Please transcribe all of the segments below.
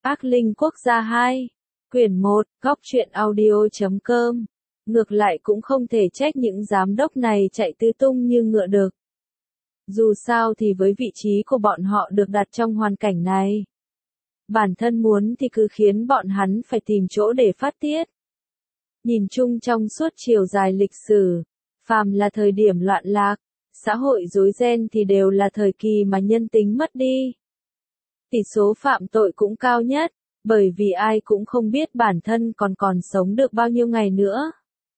Ác Linh Quốc gia 2, quyển 1, góc truyện audio.com. Ngược lại cũng không thể trách những giám đốc này chạy tứ tung như ngựa được. Dù sao thì với vị trí của bọn họ được đặt trong hoàn cảnh này, bản thân muốn thì cứ khiến bọn hắn phải tìm chỗ để phát tiết. Nhìn chung trong suốt chiều dài lịch sử, phàm là thời điểm loạn lạc, xã hội rối ren thì đều là thời kỳ mà nhân tính mất đi. Tỷ số phạm tội cũng cao nhất, bởi vì ai cũng không biết bản thân còn sống được bao nhiêu ngày nữa.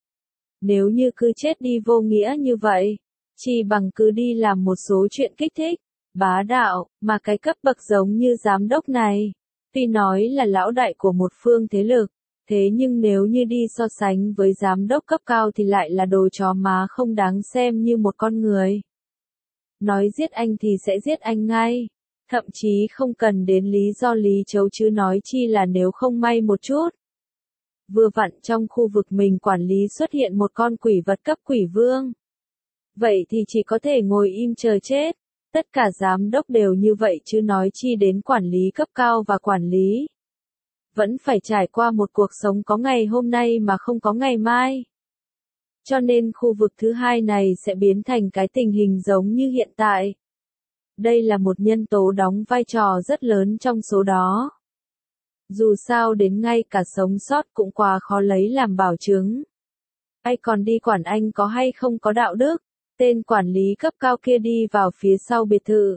Nếu như cứ chết đi vô nghĩa như vậy, chỉ bằng cứ đi làm một số chuyện kích thích, bá đạo, mà cái cấp bậc giống như giám đốc này, tuy nói là lão đại của một phương thế lực, thế nhưng nếu như đi so sánh với giám đốc cấp cao thì lại là đồ chó má không đáng xem như một con người. Nói giết anh thì sẽ giết anh ngay, thậm chí không cần đến lý do lý chấu chứ nói chi là nếu không may một chút. Vừa vặn trong khu vực mình quản lý xuất hiện một con quỷ vật cấp quỷ vương. Vậy thì chỉ có thể ngồi im chờ chết. Tất cả giám đốc đều như vậy chứ nói chi đến quản lý cấp cao và quản lý. Vẫn phải trải qua một cuộc sống có ngày hôm nay mà không có ngày mai. Cho nên khu vực thứ hai này sẽ biến thành cái tình hình giống như hiện tại. Đây là một nhân tố đóng vai trò rất lớn trong số đó. Dù sao đến ngay cả sống sót cũng quá khó lấy làm bảo chứng. Ai còn đi quản anh có hay không có đạo đức, tên quản lý cấp cao kia đi vào phía sau biệt thự.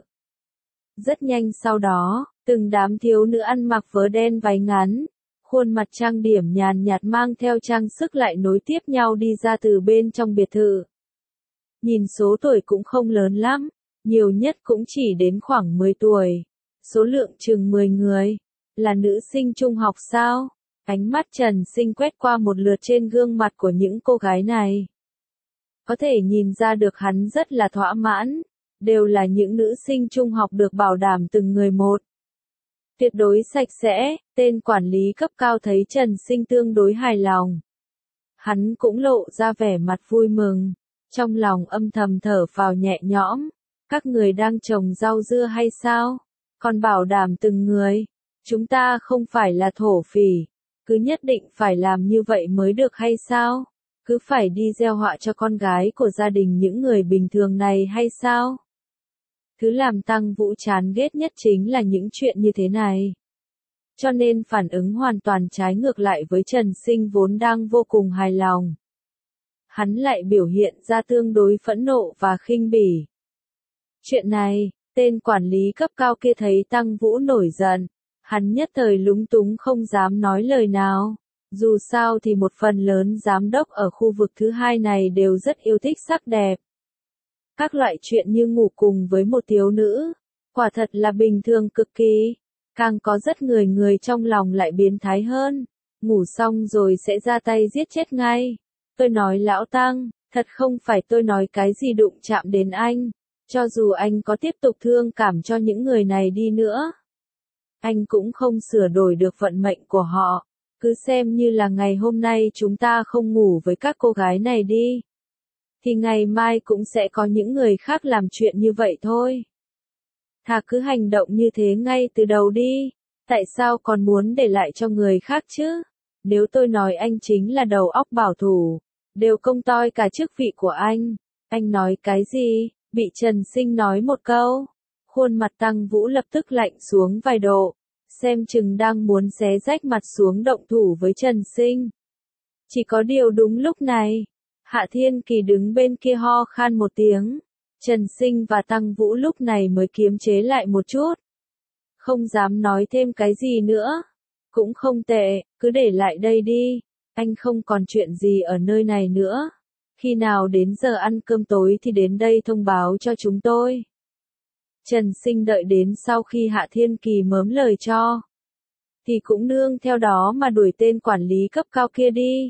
Rất nhanh sau đó, từng đám thiếu nữ ăn mặc vớ đen váy ngắn, khuôn mặt trang điểm nhàn nhạt mang theo trang sức lại nối tiếp nhau đi ra từ bên trong biệt thự. Nhìn số tuổi cũng không lớn lắm, nhiều nhất cũng chỉ đến khoảng 10 tuổi, số lượng chừng 10 người. Là nữ sinh trung học sao? Ánh mắt Trần Sinh quét qua một lượt trên gương mặt của những cô gái này. Có thể nhìn ra được hắn rất là thỏa mãn, đều là những nữ sinh trung học được bảo đảm từng người một. Tuyệt đối sạch sẽ, tên quản lý cấp cao thấy Trần Sinh tương đối hài lòng. Hắn cũng lộ ra vẻ mặt vui mừng, trong lòng âm thầm thở phào nhẹ nhõm. Các người đang trồng rau dưa hay sao? Còn bảo đảm từng người. Chúng ta không phải là thổ phỉ, cứ nhất định phải làm như vậy mới được hay sao? Cứ phải đi gieo họa cho con gái của gia đình những người bình thường này hay sao? Thứ làm Tăng Vũ chán ghét nhất chính là những chuyện như thế này. Cho nên phản ứng hoàn toàn trái ngược lại với Trần Sinh vốn đang vô cùng hài lòng. Hắn lại biểu hiện ra tương đối phẫn nộ và khinh bỉ. Chuyện này, tên quản lý cấp cao kia thấy Tăng Vũ nổi giận. Hắn nhất thời lúng túng không dám nói lời nào. Dù sao thì một phần lớn giám đốc ở khu vực thứ hai này đều rất yêu thích sắc đẹp. Các loại chuyện như ngủ cùng với một thiếu nữ, quả thật là bình thường cực kỳ. Càng có rất người trong lòng lại biến thái hơn. Ngủ xong rồi sẽ ra tay giết chết ngay. Tôi nói lão Tăng, thật không phải tôi nói cái gì đụng chạm đến anh. Cho dù anh có tiếp tục thương cảm cho những người này đi nữa, anh cũng không sửa đổi được vận mệnh của họ. Cứ xem như là ngày hôm nay chúng ta không ngủ với các cô gái này đi, thì ngày mai cũng sẽ có những người khác làm chuyện như vậy thôi. Thà cứ hành động như thế ngay từ đầu đi. Tại sao còn muốn để lại cho người khác chứ? Nếu tôi nói anh chính là đầu óc bảo thủ, đều công toi cả chức vị của anh nói cái gì? Bị Trần Sinh nói một câu, khuôn mặt Tăng Vũ lập tức lạnh xuống vài độ, xem chừng đang muốn xé rách mặt xuống động thủ với Trần Sinh. Chỉ có điều đúng lúc này, Hạ Thiên Kỳ đứng bên kia ho khan một tiếng, Trần Sinh và Tăng Vũ lúc này mới kiềm chế lại một chút. Không dám nói thêm cái gì nữa, cũng không tệ, cứ để lại đây đi, anh không còn chuyện gì ở nơi này nữa. Khi nào đến giờ ăn cơm tối thì đến đây thông báo cho chúng tôi. Trần Sinh đợi đến sau khi Hạ Thiên Kỳ mớm lời cho, thì cũng nương theo đó mà đuổi tên quản lý cấp cao kia đi.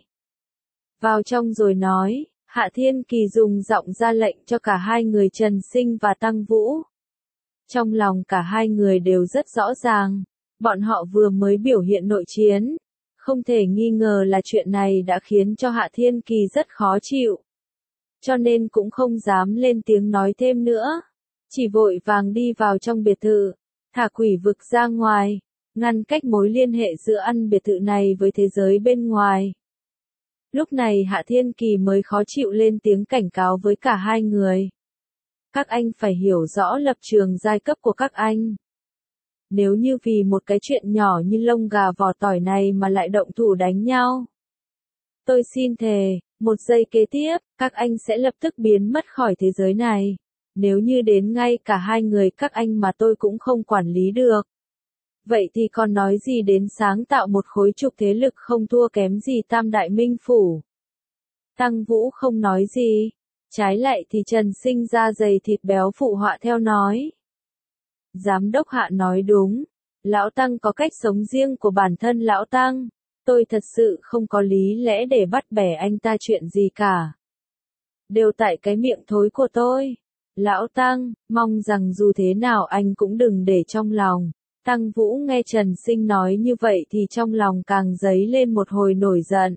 Vào trong rồi nói, Hạ Thiên Kỳ dùng giọng ra lệnh cho cả hai người Trần Sinh và Tăng Vũ. Trong lòng cả hai người đều rất rõ ràng, bọn họ vừa mới biểu hiện nội chiến. Không thể nghi ngờ là chuyện này đã khiến cho Hạ Thiên Kỳ rất khó chịu. Cho nên cũng không dám lên tiếng nói thêm nữa. Chỉ vội vàng đi vào trong biệt thự, thả quỷ vực ra ngoài. ngăn cách mối liên hệ giữa căn biệt thự này với thế giới bên ngoài. Lúc này Hạ Thiên Kỳ mới khó chịu lên tiếng cảnh cáo với cả hai người. Các anh phải hiểu rõ lập trường giai cấp của các anh. Nếu như vì một cái chuyện nhỏ như lông gà vỏ tỏi này mà lại động thủ đánh nhau. Tôi xin thề, một giây kế tiếp, các anh sẽ lập tức biến mất khỏi thế giới này. Nếu như đến ngay cả hai người các anh mà tôi cũng không quản lý được. Vậy thì còn nói gì đến sáng tạo một khối trục thế lực không thua kém gì Tam Đại Minh Phủ. Tăng Vũ không nói gì. Trái lại thì Trần Sinh da dày thịt béo phụ họa theo nói. Giám đốc Hạ nói đúng. Lão Tăng có cách sống riêng của bản thân Lão Tăng. Tôi thật sự không có lý lẽ để bắt bẻ anh ta chuyện gì cả. Đều tại cái miệng thối của tôi. Lão Tăng, mong rằng dù thế nào anh cũng đừng để trong lòng. Tăng Vũ nghe Trần Sinh nói như vậy thì trong lòng càng dấy lên một hồi nổi giận.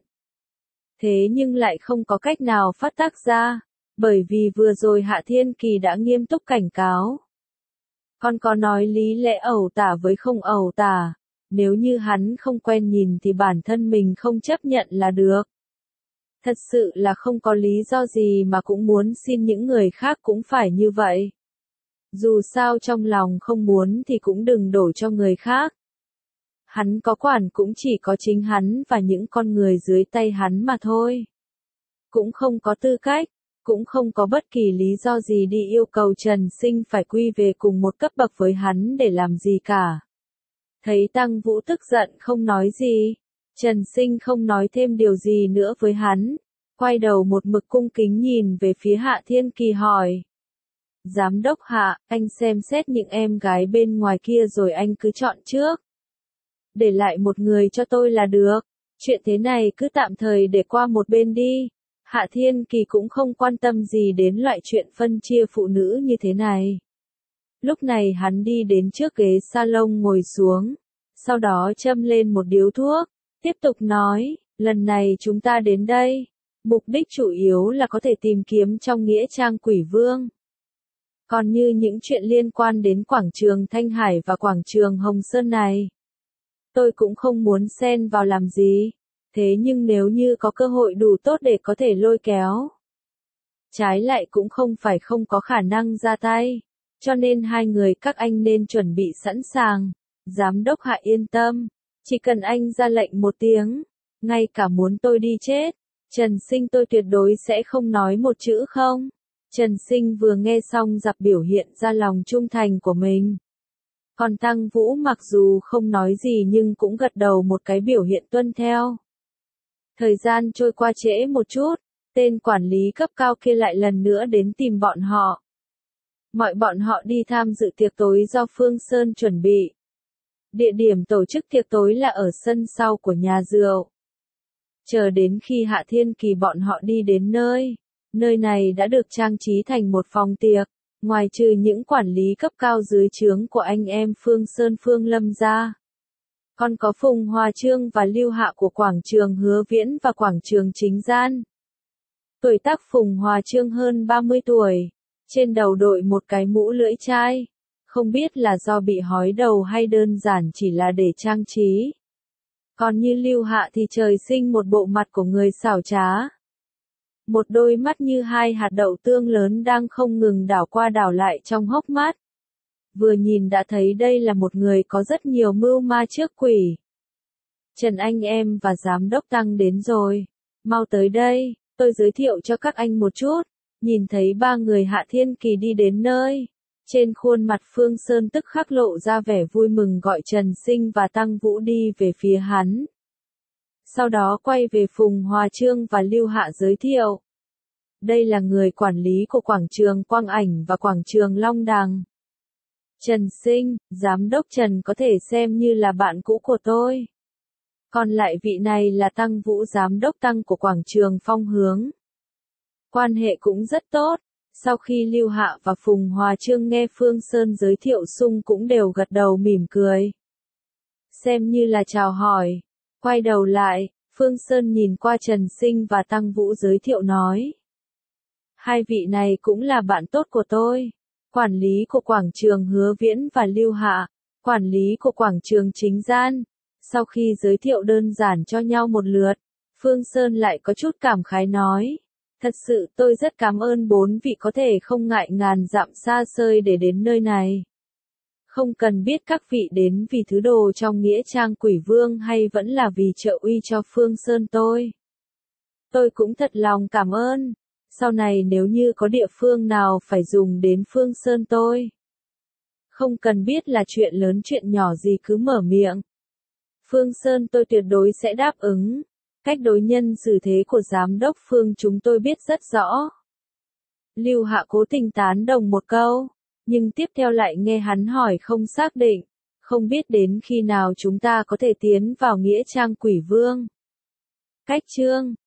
Thế nhưng lại không có cách nào phát tác ra, bởi vì vừa rồi Hạ Thiên Kỳ đã nghiêm túc cảnh cáo. Con có nói lý lẽ ẩu tả với không ẩu tả, nếu như hắn không quen nhìn thì bản thân mình không chấp nhận là được. Thật sự là không có lý do gì mà cũng muốn xin những người khác cũng phải như vậy. Dù sao trong lòng không muốn thì cũng đừng đổ cho người khác. Hắn có quản cũng chỉ có chính hắn và những con người dưới tay hắn mà thôi. Cũng không có tư cách, cũng không có bất kỳ lý do gì đi yêu cầu Trần Sinh phải quy về cùng một cấp bậc với hắn để làm gì cả. Thấy Tăng Vũ tức giận không nói gì, Trần Sinh không nói thêm điều gì nữa với hắn, quay đầu một mực cung kính nhìn về phía Hạ Thiên Kỳ hỏi. Giám đốc Hạ, anh xem xét những em gái bên ngoài kia rồi anh cứ chọn trước. Để lại một người cho tôi là được, chuyện thế này cứ tạm thời để qua một bên đi. Hạ Thiên Kỳ cũng không quan tâm gì đến loại chuyện phân chia phụ nữ như thế này. Lúc này hắn đi đến trước ghế salon ngồi xuống, sau đó châm lên một điếu thuốc, tiếp tục nói, lần này chúng ta đến đây, mục đích chủ yếu là có thể tìm kiếm trong nghĩa trang Quỷ Vương. Còn như những chuyện liên quan đến quảng trường Thanh Hải và quảng trường Hồng Sơn này, tôi cũng không muốn xen vào làm gì, thế nhưng nếu như có cơ hội đủ tốt để có thể lôi kéo, trái lại cũng không phải không có khả năng ra tay, cho nên hai người các anh nên chuẩn bị sẵn sàng. Giám đốc Hạ yên tâm, chỉ cần anh ra lệnh một tiếng, ngay cả muốn tôi đi chết, Trần Sinh tôi tuyệt đối sẽ không nói một chữ không. Trần Sinh vừa nghe xong dập biểu hiện ra lòng trung thành của mình. Còn Tăng Vũ mặc dù không nói gì nhưng cũng gật đầu một cái biểu hiện tuân theo. Thời gian trôi qua trễ một chút, tên quản lý cấp cao kia lại lần nữa đến tìm bọn họ. Bọn họ đi tham dự tiệc tối do Phương Sơn chuẩn bị. Địa điểm tổ chức tiệc tối là ở sân sau của nhà rượu. Chờ đến khi Hạ Thiên Kỳ bọn họ đi đến nơi này đã được trang trí thành một phòng tiệc, ngoài trừ những quản lý cấp cao dưới trướng của anh em Phương Sơn Phương Lâm ra. Còn có Phùng Hòa Trương và Lưu Hạ của quảng trường Hứa Viễn và quảng trường Chính Gian. Tuổi tác Phùng Hòa Trương hơn 30 tuổi, trên đầu đội một cái mũ lưỡi chai, không biết là do bị hói đầu hay đơn giản chỉ là để trang trí. Còn như Lưu Hạ thì trời sinh một bộ mặt của người xảo trá. Một đôi mắt như hai hạt đậu tương lớn đang không ngừng đảo qua đảo lại trong hốc mắt. Vừa nhìn đã thấy đây là một người có rất nhiều mưu ma trước quỷ. Trần anh em và giám đốc Tăng đến rồi. Mau tới đây, tôi giới thiệu cho các anh một chút. Nhìn thấy ba người Hạ Thiên Kỳ đi đến nơi. Trên khuôn mặt Phương Sơn tức khắc lộ ra vẻ vui mừng gọi Trần Sinh và Tăng Vũ đi về phía hắn. Sau đó quay về Phùng Hòa Trương và Lưu Hạ giới thiệu. Đây là người quản lý của quảng trường Quang Ảnh và quảng trường Long Đằng. Trần Sinh, giám đốc Trần có thể xem như là bạn cũ của tôi. Còn lại vị này là Tăng Vũ giám đốc Tăng của quảng trường Phong Hướng. Quan hệ cũng rất tốt. Sau khi Lưu Hạ và Phùng Hòa Trương nghe Phương Sơn giới thiệu xong cũng đều gật đầu mỉm cười. Xem như là chào hỏi. Quay đầu lại, Phương Sơn nhìn qua Trần Sinh và Tăng Vũ giới thiệu nói. Hai vị này cũng là bạn tốt của tôi. Quản lý của quảng trường Hứa Viễn và Lưu Hạ. quản lý của quảng trường chính gian. Sau khi giới thiệu đơn giản cho nhau một lượt, Phương Sơn lại có chút cảm khái nói. Thật sự tôi rất cảm ơn bốn vị có thể không ngại ngàn dặm xa xôi để đến nơi này. Không cần biết các vị đến vì thứ đồ trong nghĩa trang Quỷ Vương hay vẫn là vì trợ uy cho Phương Sơn tôi. Tôi cũng thật lòng cảm ơn. Sau này nếu như có địa phương nào phải dùng đến Phương Sơn tôi. Không cần biết là chuyện lớn chuyện nhỏ gì cứ mở miệng. Phương Sơn tôi tuyệt đối sẽ đáp ứng. Cách đối nhân xử thế của giám đốc Phương chúng tôi biết rất rõ. Lưu Hạ cố tình tán đồng một câu, nhưng tiếp theo lại nghe hắn hỏi không xác định, không biết đến khi nào chúng ta có thể tiến vào nghĩa trang Quỷ Vương. Cách chương